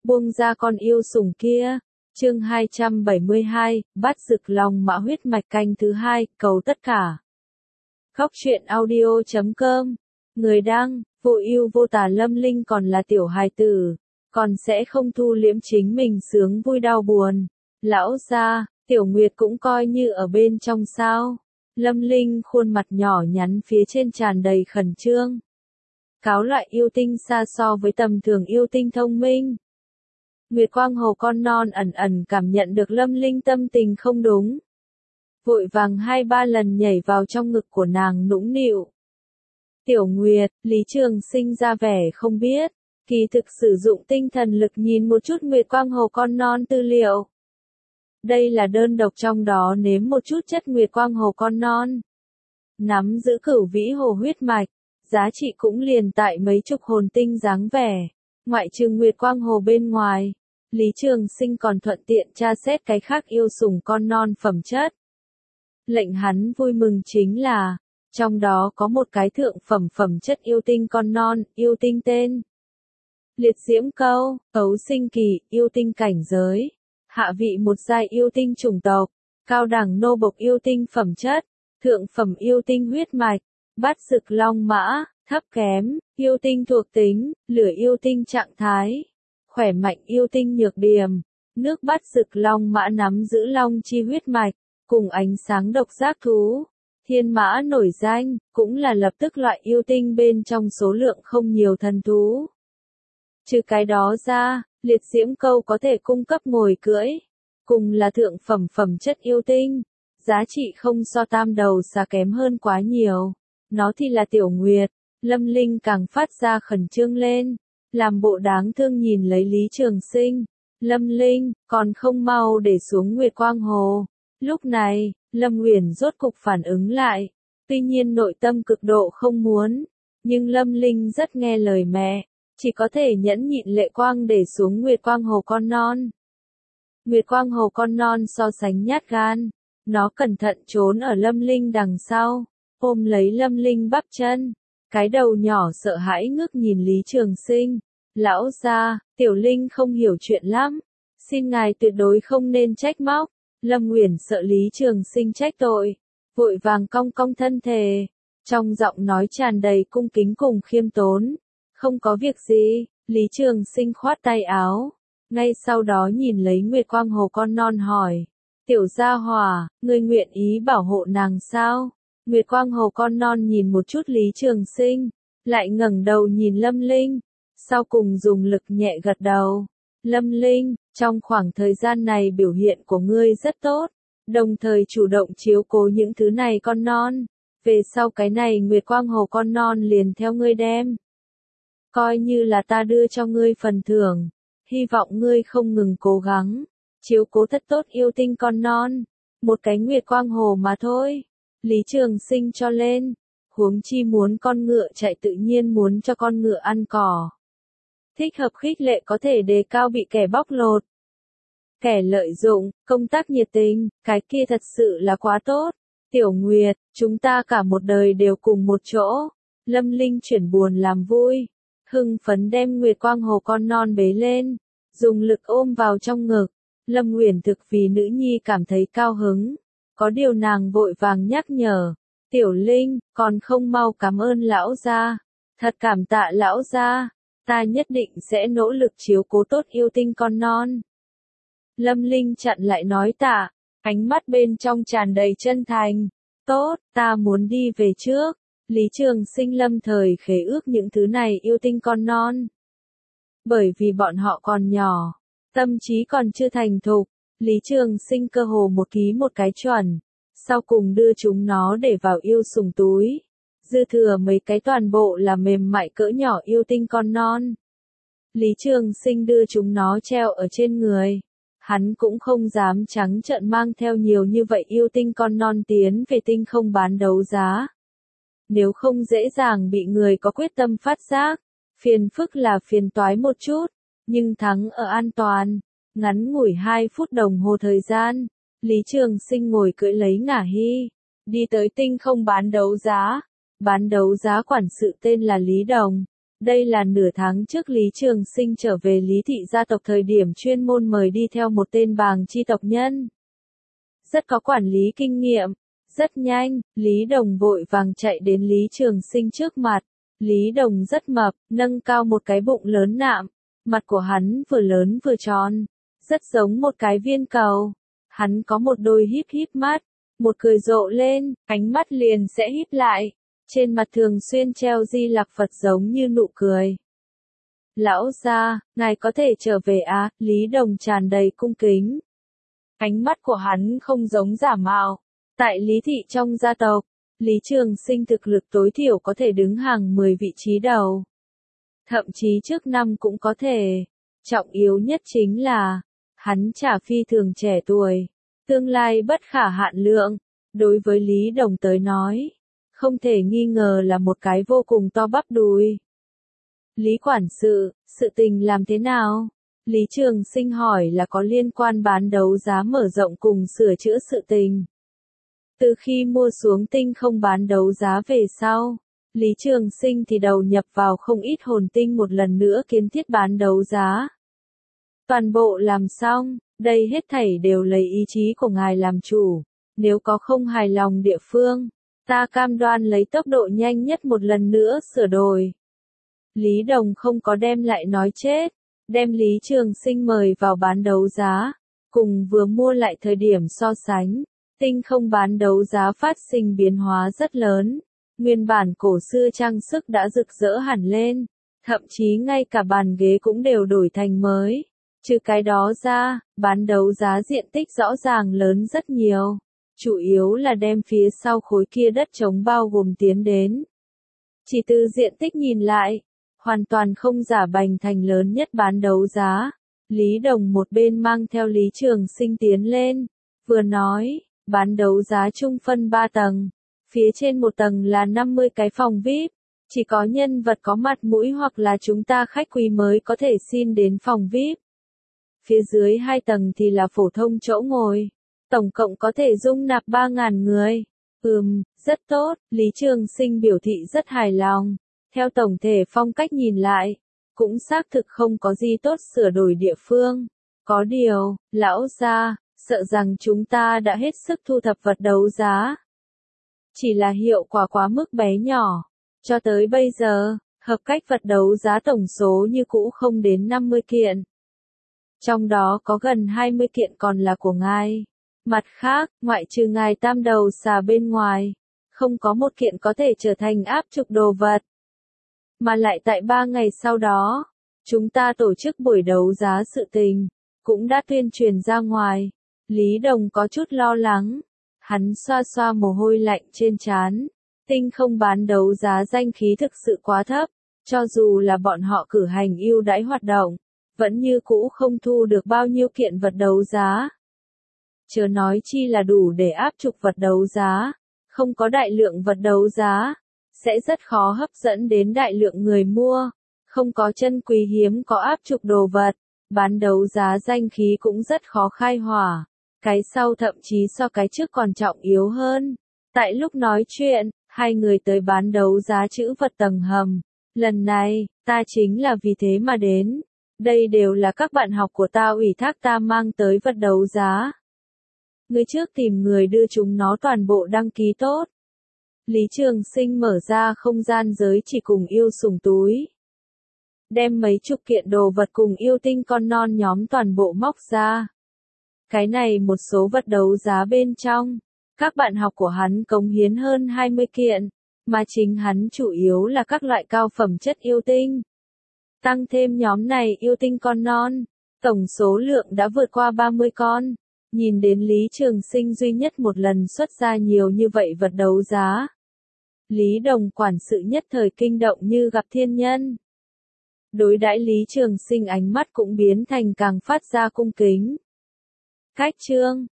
buông ra con yêu sủng kia. Chương 272, bắt rực long mã huyết mạch canh thứ 2, cầu tất cả. Khóc chuyện audio.com. Người đăng, vô ưu vô tà. Lâm Linh còn là tiểu hài tử, còn sẽ không thu liễm chính mình sướng vui đau buồn. Lão gia, Tiểu Nguyệt cũng coi như ở bên trong sao? Lâm Linh khuôn mặt nhỏ nhắn phía trên tràn đầy khẩn trương. Cáo loại yêu tinh xa so với tầm thường yêu tinh thông minh. Nguyệt Quang Hồ con non ẩn ẩn cảm nhận được Lâm Linh tâm tình không đúng. Vội vàng 2-3 lần nhảy vào trong ngực của nàng nũng nịu. Tiểu Nguyệt, Lý Trường Sinh ra vẻ không biết, kỳ thực sử dụng tinh thần lực nhìn một chút Nguyệt Quang Hồ con non tư liệu. Đây là đơn độc trong đó nếm một chút chất Nguyệt Quang Hồ con non. Nắm giữ Cửu Vĩ Hồ huyết mạch, giá trị cũng liền tại mấy chục hồn tinh dáng vẻ. Ngoại trừ Nguyệt Quang Hồ bên ngoài, Lý Trường Sinh còn thuận tiện tra xét cái khác yêu sủng con non phẩm chất. Lệnh hắn vui mừng chính là, trong đó có một cái thượng phẩm chất yêu tinh con non, yêu tinh tên Liệt Diễm Câu, ấu sinh kỳ, yêu tinh cảnh giới, hạ vị một giai yêu tinh chủng tộc, cao đẳng nô bộc yêu tinh phẩm chất, thượng phẩm yêu tinh huyết mạch, bát rực long mã, thấp kém, yêu tinh thuộc tính, lửa yêu tinh trạng thái, khỏe mạnh yêu tinh nhược điểm, nước bát rực long mã nắm giữ long chi huyết mạch, cùng ánh sáng độc giác thú. Thiên mã nổi danh, cũng là lập tức loại yêu tinh bên trong số lượng không nhiều thần thú. Trừ cái đó ra, Liệt Diễm Câu có thể cung cấp ngồi cưỡi, cùng là thượng phẩm chất yêu tinh, giá trị không so tam đầu xà kém hơn quá nhiều. Nó thì là Tiểu Nguyệt. Lâm Linh càng phát ra khẩn trương lên, làm bộ đáng thương nhìn lấy Lý Trường Sinh. Lâm Linh, còn không mau để xuống Nguyệt Quang Hồ. Lúc này, Lâm Uyển rốt cục phản ứng lại, tuy nhiên nội tâm cực độ không muốn, nhưng Lâm Linh rất nghe lời mẹ, chỉ có thể nhẫn nhịn lệ quang để xuống Nguyệt Quang Hồ con non. Nguyệt Quang Hồ con non so sánh nhát gan, nó cẩn thận trốn ở Lâm Linh đằng sau, ôm lấy Lâm Linh bắp chân, cái đầu nhỏ sợ hãi ngước nhìn Lý Trường Sinh. Lão gia, Tiểu Linh không hiểu chuyện lắm, xin ngài tuyệt đối không nên trách móc. Lâm Uyển sợ Lý Trường Sinh trách tội, vội vàng cong cong thân thể, trong giọng nói tràn đầy cung kính cùng khiêm tốn. Không có việc gì. Lý Trường Sinh khoát tay áo, ngay sau đó nhìn lấy Nguyệt Quang Hồ con non hỏi, Tiểu gia hỏa, ngươi nguyện ý bảo hộ nàng sao? Nguyệt Quang Hồ con non nhìn một chút Lý Trường Sinh, lại ngẩng đầu nhìn Lâm Linh, sau cùng dùng lực nhẹ gật đầu. Lâm Linh, trong khoảng thời gian này biểu hiện của ngươi rất tốt, đồng thời chủ động chiếu cố những thứ này con non. Về sau cái này Nguyệt Quang Hồ con non liền theo ngươi đem. Coi như là ta đưa cho ngươi phần thưởng, hy vọng ngươi không ngừng cố gắng, chiếu cố thật tốt yêu tinh con non. Một cái Nguyệt Quang Hồ mà thôi. Lý Trường Sinh cho lên, huống chi muốn con ngựa chạy tự nhiên muốn cho con ngựa ăn cỏ. Thích hợp khích lệ có thể đề cao bị kẻ bóc lột. Kẻ lợi dụng, công tác nhiệt tình, cái kia thật sự là quá tốt. Tiểu Nguyệt, chúng ta cả một đời đều cùng một chỗ. Lâm Linh chuyển buồn làm vui, hưng phấn đem Nguyệt Quang Hồ con non bế lên, dùng lực ôm vào trong ngực. Lâm Uyển thực vì nữ nhi cảm thấy cao hứng, có điều nàng vội vàng nhắc nhở, Tiểu Linh, còn không mau cảm ơn lão gia. Thật cảm tạ lão gia, ta nhất định sẽ nỗ lực chiếu cố tốt yêu tinh con non. Lâm Linh chặn lại nói tạ, ánh mắt bên trong tràn đầy chân thành. Tốt, ta muốn đi về trước. Lý Trường Sinh lâm thời khế ước những thứ này yêu tinh con non. Bởi vì bọn họ còn nhỏ, tâm trí còn chưa thành thục, Lý Trường Sinh cơ hồ một ký một cái chuẩn, sau cùng đưa chúng nó để vào yêu sủng túi. Dư thừa mấy cái toàn bộ là mềm mại cỡ nhỏ yêu tinh con non. Lý Trường Sinh đưa chúng nó treo ở trên người. Hắn cũng không dám trắng trợn mang theo nhiều như vậy yêu tinh con non tiến về tinh không bán đấu giá. Nếu không dễ dàng bị người có quyết tâm phát giác, phiền phức là phiền toái một chút, nhưng thắng ở an toàn. Ngắn ngủi 2 phút đồng hồ thời gian, Lý Trường Sinh ngồi cưỡi lấy Ngả Hy, đi tới tinh không bán đấu giá. Bán đấu giá quản sự tên là Lý Đồng, Đây là nửa tháng trước Lý Trường Sinh trở về Lý thị gia tộc thời điểm chuyên môn mời đi theo một tên bàng chi tộc nhân. Rất có quản lý kinh nghiệm. Rất nhanh, Lý Đồng vội vàng chạy đến Lý Trường Sinh trước mặt. Lý Đồng rất mập, nâng cao một cái bụng lớn nạm. Mặt của hắn vừa lớn vừa tròn, rất giống một cái viên cầu. Hắn có một đôi híp híp mắt, một cười rộ lên, ánh mắt liền sẽ híp lại. Trên mặt thường xuyên treo Di Lặc Phật giống như nụ cười. Lão gia, ngài có thể trở về à? Lý Đồng tràn đầy cung kính. Ánh mắt của hắn không giống giả mạo. Tại Lý thị trong gia tộc, Lý Trường Sinh thực lực tối thiểu có thể đứng hàng 10 vị trí đầu. Thậm chí trước năm cũng có thể. Trọng yếu nhất chính là, hắn chả phi thường trẻ tuổi. Tương lai bất khả hạn lượng. Đối với Lý Đồng tới nói, không thể nghi ngờ là một cái vô cùng to bắp đùi. Lý quản sự tình làm thế nào? Lý Trường Sinh hỏi là có liên quan bán đấu giá mở rộng cùng sửa chữa sự tình. Từ khi mua xuống tinh không bán đấu giá về sau, Lý Trường Sinh thì đầu nhập vào không ít hồn tinh một lần nữa kiến thiết bán đấu giá. Toàn bộ làm xong, đây hết thảy đều lấy ý chí của ngài làm chủ. Nếu có không hài lòng địa phương, ta cam đoan lấy tốc độ nhanh nhất một lần nữa sửa đổi. Lý Đồng không có đem lại nói chết, đem Lý Trường Sinh mời vào bán đấu giá, cùng vừa mua lại thời điểm so sánh, tinh không bán đấu giá phát sinh biến hóa rất lớn. Nguyên bản cổ xưa trang sức đã rực rỡ hẳn lên, thậm chí ngay cả bàn ghế cũng đều đổi thành mới. Trừ cái đó ra, bán đấu giá diện tích rõ ràng lớn rất nhiều. Chủ yếu là đem phía sau khối kia đất trống bao gồm tiến đến. Chỉ từ diện tích nhìn lại, hoàn toàn không giả bành thành lớn nhất bán đấu giá. Lý Đồng một bên mang theo Lý Trường Sinh tiến lên, vừa nói, bán đấu giá chung phân 3 tầng. Phía trên một tầng là 50 cái phòng VIP, chỉ có nhân vật có mặt mũi hoặc là chúng ta khách quý mới có thể xin đến phòng VIP. Phía dưới 2 tầng thì là phổ thông chỗ ngồi, tổng cộng có thể dung nạp 3.000 người. Rất tốt, Lý Trường Sinh biểu thị rất hài lòng. Theo tổng thể phong cách nhìn lại, cũng xác thực không có gì tốt sửa đổi địa phương. Có điều, lão gia, sợ rằng chúng ta đã hết sức thu thập vật đấu giá. Chỉ là hiệu quả quá mức bé nhỏ. Cho tới bây giờ, hợp cách vật đấu giá tổng số như cũ không đến 50 kiện. Trong đó có gần 20 kiện còn là của ngài. Mặt khác, ngoại trừ ngài tam đầu xà bên ngoài, không có một kiện có thể trở thành áp trục đồ vật. Mà lại tại 3 ngày sau đó, chúng ta tổ chức buổi đấu giá sự tình, cũng đã tuyên truyền ra ngoài. Lý Đồng có chút lo lắng. Hắn xoa xoa mồ hôi lạnh trên trán. Tinh không bán đấu giá danh khí thực sự quá thấp, cho dù là bọn họ cử hành ưu đãi hoạt động, vẫn như cũ không thu được bao nhiêu kiện vật đấu giá. Chớ nói chi là đủ để áp trục vật đấu giá, không có đại lượng vật đấu giá, sẽ rất khó hấp dẫn đến đại lượng người mua, không có chân quý hiếm có áp trục đồ vật, bán đấu giá danh khí cũng rất khó khai hỏa. Cái sau thậm chí so cái trước còn trọng yếu hơn. Tại lúc nói chuyện, hai người tới bán đấu giá chữ vật tầng hầm. Lần này, ta chính là vì thế mà đến. Đây đều là các bạn học của ta ủy thác ta mang tới vật đấu giá. Người trước tìm người đưa chúng nó toàn bộ đăng ký tốt. Lý Trường Sinh mở ra không gian giới chỉ cùng yêu sủng túi. Đem mấy chục kiện đồ vật cùng yêu tinh con non nhóm toàn bộ móc ra. Cái này một số vật đấu giá bên trong, các bạn học của hắn cống hiến hơn 20 kiện, mà chính hắn chủ yếu là các loại cao phẩm chất yêu tinh. Tăng thêm nhóm này yêu tinh con non, tổng số lượng đã vượt qua 30 con. Nhìn đến Lý Trường Sinh duy nhất một lần xuất ra nhiều như vậy vật đấu giá. Lý Đồng quản sự nhất thời kinh động như gặp thiên nhân. Đối đãi Lý Trường Sinh ánh mắt cũng biến thành càng phát ra cung kính. Cách chương